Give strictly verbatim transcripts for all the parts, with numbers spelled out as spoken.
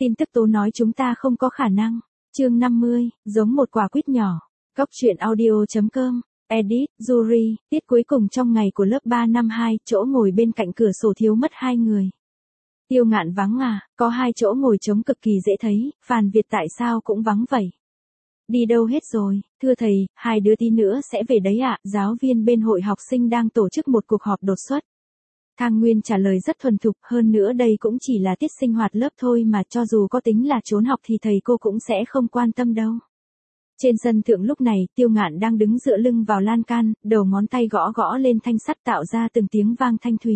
Tin tức tố nói chúng ta không có khả năng. Chương năm mươi, giống một quả quýt nhỏ. Góc truyện audio chấm com. Edit, Yuri, tiết cuối cùng trong ngày của lớp ba năm hai, chỗ ngồi bên cạnh cửa sổ thiếu mất hai người. Tiêu Ngạn vắng à, có hai chỗ ngồi trống cực kỳ dễ thấy, Phàn Việt tại sao cũng vắng vậy? Đi đâu hết rồi, thưa thầy, hai đứa tí nữa sẽ về đấy ạ, giáo viên bên hội học sinh đang tổ chức một cuộc họp đột xuất. Thang Nguyên trả lời rất thuần thục, hơn nữa đây cũng chỉ là tiết sinh hoạt lớp thôi mà cho dù có tính là trốn học thì thầy cô cũng sẽ không quan tâm đâu. Trên sân thượng lúc này, Tiêu Ngạn đang đứng dựa lưng vào lan can, đầu ngón tay gõ gõ lên thanh sắt tạo ra từng tiếng vang thanh thúy.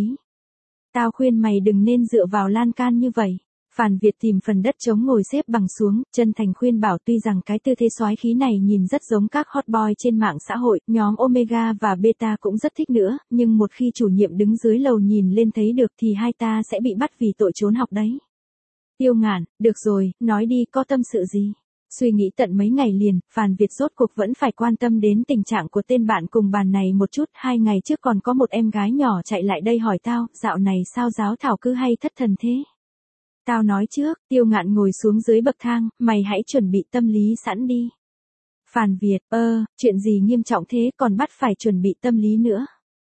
Tao khuyên mày đừng nên dựa vào lan can như vậy. Phàn Việt tìm phần đất trống ngồi xếp bằng xuống, chân thành khuyên bảo tuy rằng cái tư thế soái khí này nhìn rất giống các hot boy trên mạng xã hội, nhóm Omega và Beta cũng rất thích nữa, nhưng một khi chủ nhiệm đứng dưới lầu nhìn lên thấy được thì hai ta sẽ bị bắt vì tội trốn học đấy. Tiêu Ngạn, được rồi, nói đi, có tâm sự gì? Suy nghĩ tận mấy ngày liền, Phàn Việt rốt cuộc vẫn phải quan tâm đến tình trạng của tên bạn cùng bàn này một chút. Hai ngày trước còn có một em gái nhỏ chạy lại đây hỏi tao, dạo này sao giáo thảo cứ hay thất thần thế? Tao nói trước, Tiêu Ngạn ngồi xuống dưới bậc thang, mày hãy chuẩn bị tâm lý sẵn đi. Phàn Việt, ơ, chuyện gì nghiêm trọng thế còn bắt phải chuẩn bị tâm lý nữa?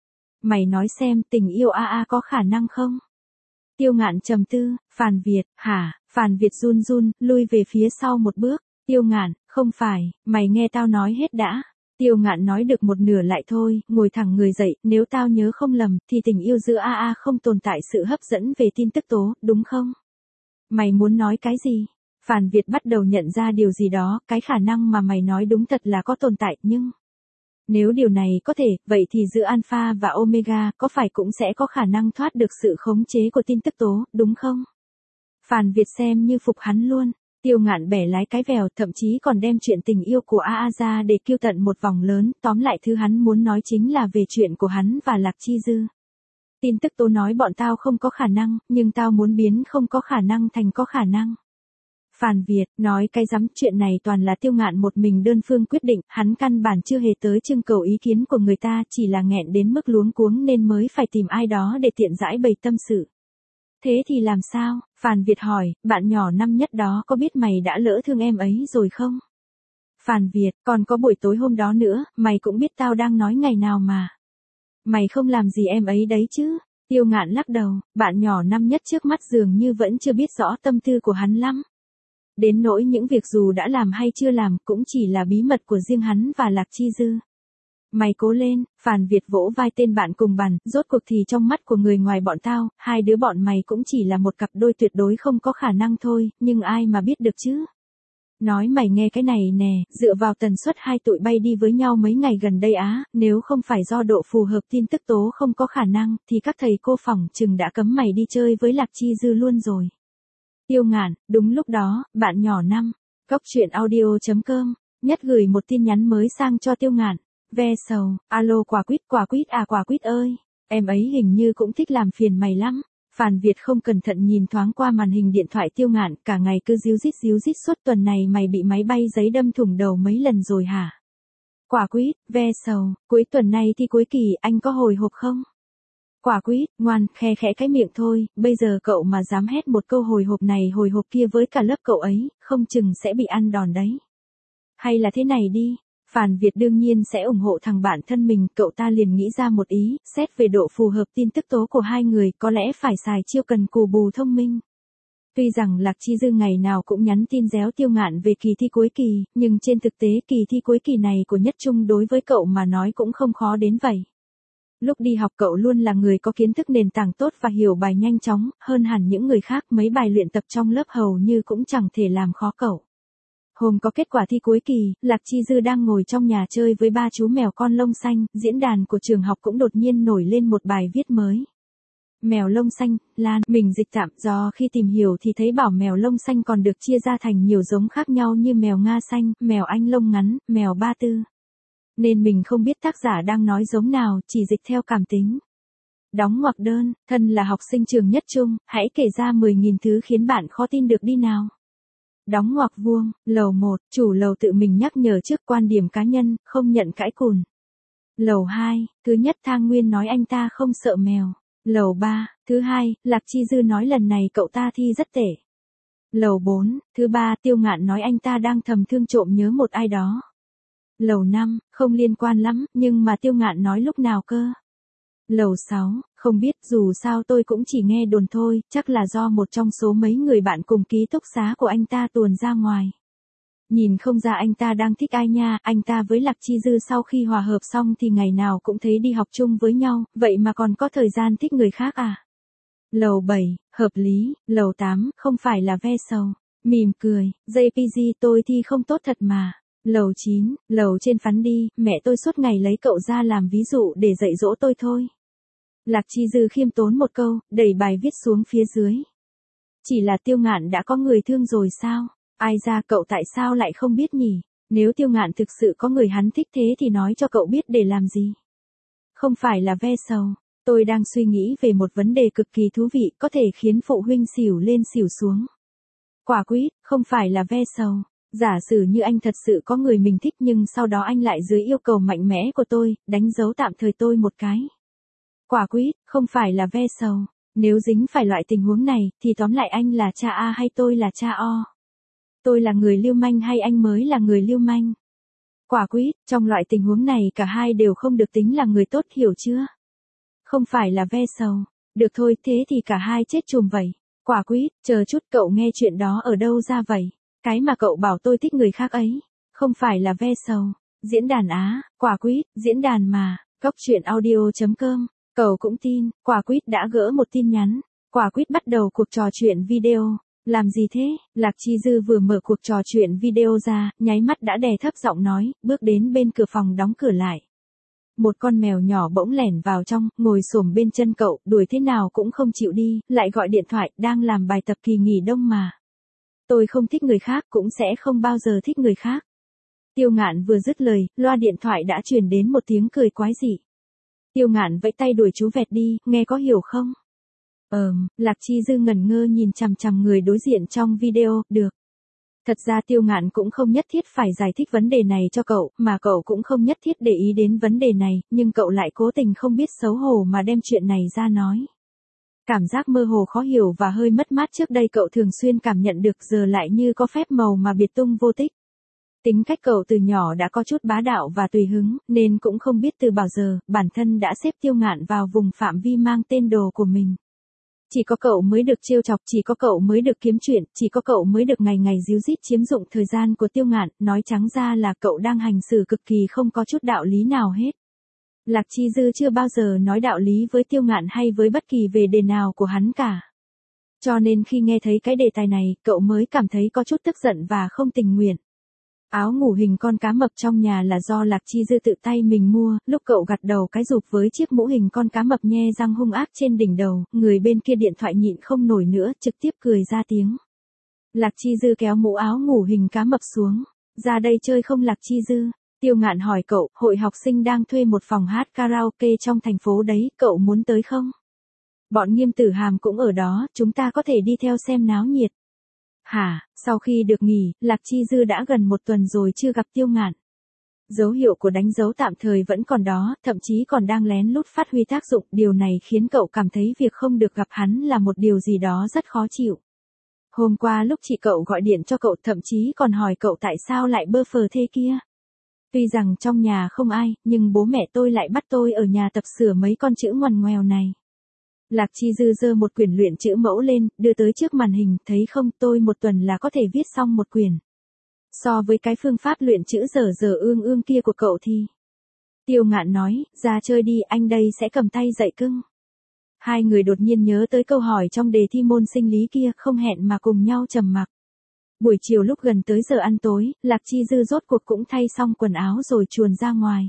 Mày nói xem tình yêu a a có khả năng không? Tiêu Ngạn trầm tư, Phàn Việt, hả? Phàn Việt run run, lui về phía sau một bước. Tiêu Ngạn, không phải, mày nghe tao nói hết đã. Tiêu Ngạn nói được một nửa lại thôi, ngồi thẳng người dậy, nếu tao nhớ không lầm, thì tình yêu giữa a a không tồn tại sự hấp dẫn về tin tức tố, đúng không? Mày muốn nói cái gì? Phàn Việt bắt đầu nhận ra điều gì đó, cái khả năng mà mày nói đúng thật là có tồn tại, nhưng... Nếu điều này có thể, vậy thì giữa Alpha và Omega có phải cũng sẽ có khả năng thoát được sự khống chế của tin tức tố, đúng không? Phàn Việt xem như phục hắn luôn. Tiêu Ngạn bẻ lái cái vèo, thậm chí còn đem chuyện tình yêu của a a ra để kêu tận một vòng lớn, tóm lại thứ hắn muốn nói chính là về chuyện của hắn và Lạc Chi Dư. Tin tức tố nói bọn tao không có khả năng, nhưng tao muốn biến không có khả năng thành có khả năng. Phàn Việt, nói cái rắm, chuyện này toàn là Tiêu Ngạn một mình đơn phương quyết định, hắn căn bản chưa hề tới trưng cầu ý kiến của người ta, chỉ là nghẹn đến mức luống cuống nên mới phải tìm ai đó để tiện giải bày tâm sự. Thế thì làm sao? Phàn Việt hỏi, bạn nhỏ năm nhất đó có biết mày đã lỡ thương em ấy rồi không? Phàn Việt, còn có buổi tối hôm đó nữa, mày cũng biết tao đang nói ngày nào mà. Mày không làm gì em ấy đấy chứ? Tiêu Ngạn lắc đầu, bạn nhỏ năm nhất trước mắt dường như vẫn chưa biết rõ tâm tư của hắn lắm. Đến nỗi những việc dù đã làm hay chưa làm cũng chỉ là bí mật của riêng hắn và Lạc Chi Dư. Mày cố lên, Phàn Việt vỗ vai tên bạn cùng bàn, rốt cuộc thì trong mắt của người ngoài bọn tao, hai đứa bọn mày cũng chỉ là một cặp đôi tuyệt đối không có khả năng thôi, nhưng ai mà biết được chứ? Nói mày nghe cái này nè, dựa vào tần suất hai tụi bay đi với nhau mấy ngày gần đây á, nếu không phải do độ phù hợp tin tức tố không có khả năng, thì các thầy cô phỏng chừng đã cấm mày đi chơi với Lạc Chi Dư luôn rồi. Tiêu Ngạn, đúng lúc đó, bạn nhỏ năm, góc truyện audio chấm com, nhất gửi một tin nhắn mới sang cho Tiêu Ngạn. Ve sầu, alo quả quýt, quả quýt à quả quýt ơi, em ấy hình như cũng thích làm phiền mày lắm. Phàn Việt không cẩn thận nhìn thoáng qua màn hình điện thoại Tiêu Ngạn, cả ngày cứ díu dít díu dít suốt tuần này mày bị máy bay giấy đâm thủng đầu mấy lần rồi hả? Quả quýt, ve sầu, cuối tuần này thi cuối kỳ, anh có hồi hộp không? Quả quýt, ngoan, khe khẽ cái miệng thôi, bây giờ cậu mà dám hét một câu hồi hộp này hồi hộp kia với cả lớp cậu ấy, không chừng sẽ bị ăn đòn đấy. Hay là thế này đi. Phàn Việt đương nhiên sẽ ủng hộ thằng bạn thân mình, cậu ta liền nghĩ ra một ý, xét về độ phù hợp tin tức tố của hai người, có lẽ phải xài chiêu cần cù bù thông minh. Tuy rằng Lạc Chi Dư ngày nào cũng nhắn tin réo Tiêu Ngạn về kỳ thi cuối kỳ, nhưng trên thực tế kỳ thi cuối kỳ này của Nhất Trung đối với cậu mà nói cũng không khó đến vậy. Lúc đi học cậu luôn là người có kiến thức nền tảng tốt và hiểu bài nhanh chóng, hơn hẳn những người khác, mấy bài luyện tập trong lớp hầu như cũng chẳng thể làm khó cậu. Hôm có kết quả thi cuối kỳ, Lạc Chi Dư đang ngồi trong nhà chơi với ba chú mèo con lông xanh, diễn đàn của trường học cũng đột nhiên nổi lên một bài viết mới. Mèo lông xanh, Lan, mình dịch tạm, do khi tìm hiểu thì thấy bảo mèo lông xanh còn được chia ra thành nhiều giống khác nhau như mèo Nga xanh, mèo Anh lông ngắn, mèo Ba Tư. Nên mình không biết tác giả đang nói giống nào, chỉ dịch theo cảm tính. Đóng ngoặc đơn, thân là học sinh trường Nhất Trung, hãy kể ra mười nghìn thứ khiến bạn khó tin được đi nào. Đóng ngoặc vuông, lầu một, chủ lầu tự mình nhắc nhở trước quan điểm cá nhân, không nhận cãi cùn. Lầu hai, thứ nhất Thang Nguyên nói anh ta không sợ mèo. Lầu ba, thứ hai, Lạc Chi Dư nói lần này cậu ta thi rất tệ. Lầu bốn, thứ ba, Tiêu Ngạn nói anh ta đang thầm thương trộm nhớ một ai đó. Lầu năm, không liên quan lắm, nhưng mà Tiêu Ngạn nói lúc nào cơ? Lầu sáu, không biết, dù sao tôi cũng chỉ nghe đồn thôi, chắc là do một trong số mấy người bạn cùng ký túc xá của anh ta tuồn ra ngoài. Nhìn không ra anh ta đang thích ai nha, anh ta với Lạc Chi Dư sau khi hòa hợp xong thì ngày nào cũng thấy đi học chung với nhau, vậy mà còn có thời gian thích người khác à? Lầu bảy, hợp lý. Lầu tám, không phải là ve sầu. Mỉm cười, gi pê giê tôi thì không tốt thật mà. Lầu chín, lầu trên phắn đi, mẹ tôi suốt ngày lấy cậu ra làm ví dụ để dạy dỗ tôi thôi. Lạc Chi Dư khiêm tốn một câu, đẩy bài viết xuống phía dưới. Chỉ là Tiêu Ngạn đã có người thương rồi sao? Ai ra cậu tại sao lại không biết nhỉ? Nếu Tiêu Ngạn thực sự có người hắn thích thế thì nói cho cậu biết để làm gì? Không phải là ve sầu. Tôi đang suy nghĩ về một vấn đề cực kỳ thú vị có thể khiến phụ huynh xỉu lên xỉu xuống. Quả quýt, không phải là ve sầu. Giả sử như anh thật sự có người mình thích nhưng sau đó anh lại dưới yêu cầu mạnh mẽ của tôi, đánh dấu tạm thời tôi một cái. Quả quýt, không phải là ve sầu. Nếu dính phải loại tình huống này, thì tóm lại anh là cha A hay tôi là cha O? Tôi là người lưu manh hay anh mới là người lưu manh? Quả quýt, trong loại tình huống này cả hai đều không được tính là người tốt, hiểu chưa? Không phải là ve sầu. Được thôi, thế thì cả hai chết chùm vậy. Quả quýt, chờ chút, cậu nghe chuyện đó ở đâu ra vậy? Cái mà cậu bảo tôi thích người khác ấy. Không phải là ve sầu. Diễn đàn Á, quả quýt, diễn đàn mà. Cóc truyện audio chấm com. Cậu cũng tin, quả quýt đã gỡ một tin nhắn. Quả quýt bắt đầu cuộc trò chuyện video. Làm gì thế? Lạc Chi Dư vừa mở cuộc trò chuyện video ra, nháy mắt đã đè thấp giọng nói, bước đến bên cửa phòng đóng cửa lại. Một con mèo nhỏ bỗng lẻn vào trong, ngồi xổm bên chân cậu, đuổi thế nào cũng không chịu đi, lại gọi điện thoại, đang làm bài tập kỳ nghỉ đông mà. Tôi không thích người khác, cũng sẽ không bao giờ thích người khác. Tiêu Ngạn vừa dứt lời, loa điện thoại đã truyền đến một tiếng cười quái dị. Tiêu Ngạn vẫy tay đuổi chú vẹt đi, nghe có hiểu không? Ờm, Lạc Chi Dư ngẩn ngơ nhìn chằm chằm người đối diện trong video, được. Thật ra Tiêu Ngạn cũng không nhất thiết phải giải thích vấn đề này cho cậu, mà cậu cũng không nhất thiết để ý đến vấn đề này, nhưng cậu lại cố tình không biết xấu hổ mà đem chuyện này ra nói. Cảm giác mơ hồ khó hiểu và hơi mất mát trước đây cậu thường xuyên cảm nhận được giờ lại như có phép màu mà biệt tung vô tích. Tính cách cậu từ nhỏ đã có chút bá đạo và tùy hứng, nên cũng không biết từ bao giờ, bản thân đã xếp Tiêu Ngạn vào vùng phạm vi mang tên đồ của mình. Chỉ có cậu mới được trêu chọc, chỉ có cậu mới được kiếm chuyện, chỉ có cậu mới được ngày ngày díu dít chiếm dụng thời gian của Tiêu Ngạn, nói trắng ra là cậu đang hành xử cực kỳ không có chút đạo lý nào hết. Lạc Chi Dư chưa bao giờ nói đạo lý với Tiêu Ngạn hay với bất kỳ về đề nào của hắn cả. Cho nên khi nghe thấy cái đề tài này, cậu mới cảm thấy có chút tức giận và không tình nguyện. Áo ngủ hình con cá mập trong nhà là do Lạc Chi Dư tự tay mình mua, lúc cậu gật đầu cái rụp với chiếc mũ hình con cá mập nhe răng hung ác trên đỉnh đầu, người bên kia điện thoại nhịn không nổi nữa, trực tiếp cười ra tiếng. Lạc Chi Dư kéo mũ áo ngủ hình cá mập xuống. Ra đây chơi không Lạc Chi Dư? Tiêu Ngạn hỏi cậu, hội học sinh đang thuê một phòng hát karaoke trong thành phố đấy, cậu muốn tới không? Bọn Nghiêm Tử Hàm cũng ở đó, chúng ta có thể đi theo xem náo nhiệt. Hả, sau khi được nghỉ, Lạc Chi Dư đã gần một tuần rồi chưa gặp Tiêu Ngạn. Dấu hiệu của đánh dấu tạm thời vẫn còn đó, thậm chí còn đang lén lút phát huy tác dụng, điều này khiến cậu cảm thấy việc không được gặp hắn là một điều gì đó rất khó chịu. Hôm qua lúc chị cậu gọi điện cho cậu thậm chí còn hỏi cậu tại sao lại bơ phờ thế kia. Tuy rằng trong nhà không ai, nhưng bố mẹ tôi lại bắt tôi ở nhà tập sửa mấy con chữ ngoằn ngoèo này. Lạc Chi Dư giơ một quyển luyện chữ mẫu lên, đưa tới trước màn hình, thấy không, tôi một tuần là có thể viết xong một quyển. So với cái phương pháp luyện chữ dở dở ương ương kia của cậu thì... Tiêu Ngạn nói, ra chơi đi, anh đây sẽ cầm tay dạy cưng. Hai người đột nhiên nhớ tới câu hỏi trong đề thi môn sinh lý kia, không hẹn mà cùng nhau trầm mặc. Buổi chiều lúc gần tới giờ ăn tối, Lạc Chi Dư rốt cuộc cũng thay xong quần áo rồi chuồn ra ngoài.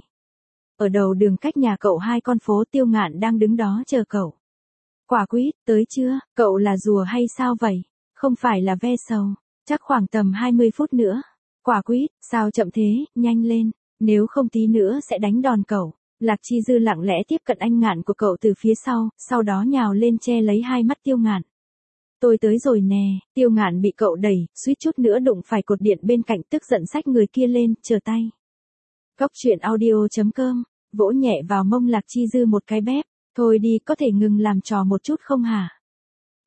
Ở đầu đường cách nhà cậu hai con phố, Tiêu Ngạn đang đứng đó chờ cậu. Quả quýt, tới chưa, cậu là rùa hay sao vậy? Không phải là ve sầu, chắc khoảng tầm hai mươi phút nữa. Quả quýt, sao chậm thế, nhanh lên, nếu không tí nữa sẽ đánh đòn cậu. Lạc Chi Dư lặng lẽ tiếp cận anh Ngạn của cậu từ phía sau, sau đó nhào lên che lấy hai mắt Tiêu Ngạn. Tôi tới rồi nè, Tiêu Ngạn bị cậu đẩy, suýt chút nữa đụng phải cột điện bên cạnh, tức giận xách người kia lên, chờ tay. Cóc truyện audio chấm com, vỗ nhẹ vào mông Lạc Chi Dư một cái bép. Thôi đi, có thể ngừng làm trò một chút không hả?